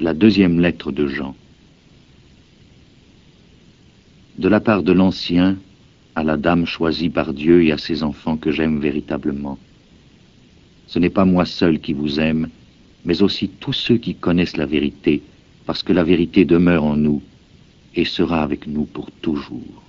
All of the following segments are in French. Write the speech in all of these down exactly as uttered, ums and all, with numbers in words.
La deuxième lettre de Jean. De la part de l'Ancien, à la dame choisie par Dieu et à ses enfants que j'aime véritablement. Ce n'est pas moi seul qui vous aime, mais aussi tous ceux qui connaissent la vérité, parce que la vérité demeure en nous et sera avec nous pour toujours.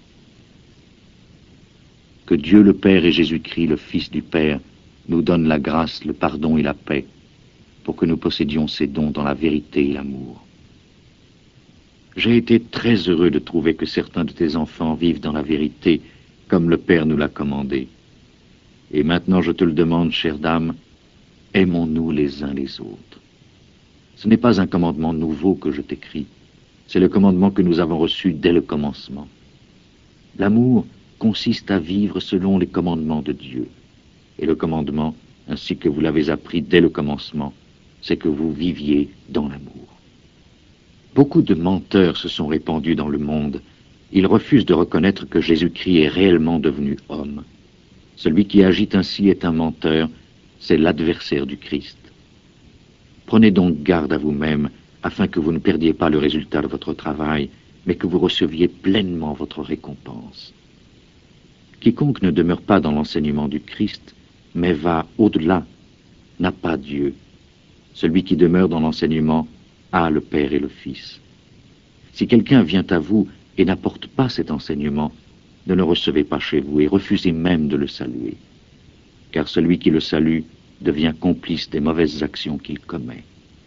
Que Dieu le Père et Jésus-Christ, le Fils du Père, nous donnent la grâce, le pardon et la paix, pour que nous possédions ces dons dans la vérité et l'amour. J'ai été très heureux de trouver que certains de tes enfants vivent dans la vérité, comme le Père nous l'a commandé. Et maintenant je te le demande, chère dame, aimons-nous les uns les autres. Ce n'est pas un commandement nouveau que je t'écris, c'est le commandement que nous avons reçu dès le commencement. L'amour consiste à vivre selon les commandements de Dieu. Et le commandement, ainsi que vous l'avez appris dès le commencement, c'est que vous viviez dans l'amour. Beaucoup de menteurs se sont répandus dans le monde. Ils refusent de reconnaître que Jésus-Christ est réellement devenu homme. Celui qui agit ainsi est un menteur, c'est l'adversaire du Christ. Prenez donc garde à vous-même, afin que vous ne perdiez pas le résultat de votre travail, mais que vous receviez pleinement votre récompense. Quiconque ne demeure pas dans l'enseignement du Christ, mais va au-delà, n'a pas Dieu. Celui qui demeure dans l'enseignement a le Père et le Fils. Si quelqu'un vient à vous et n'apporte pas cet enseignement, ne le recevez pas chez vous et refusez même de le saluer. Car celui qui le salue devient complice des mauvaises actions qu'il commet.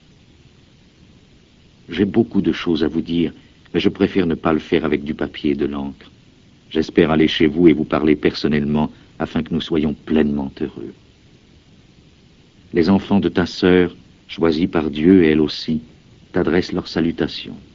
J'ai beaucoup de choses à vous dire, mais je préfère ne pas le faire avec du papier et de l'encre. J'espère aller chez vous et vous parler personnellement afin que nous soyons pleinement heureux. Les enfants de ta sœur, choisis par Dieu et elle aussi, t'adressent leurs salutations.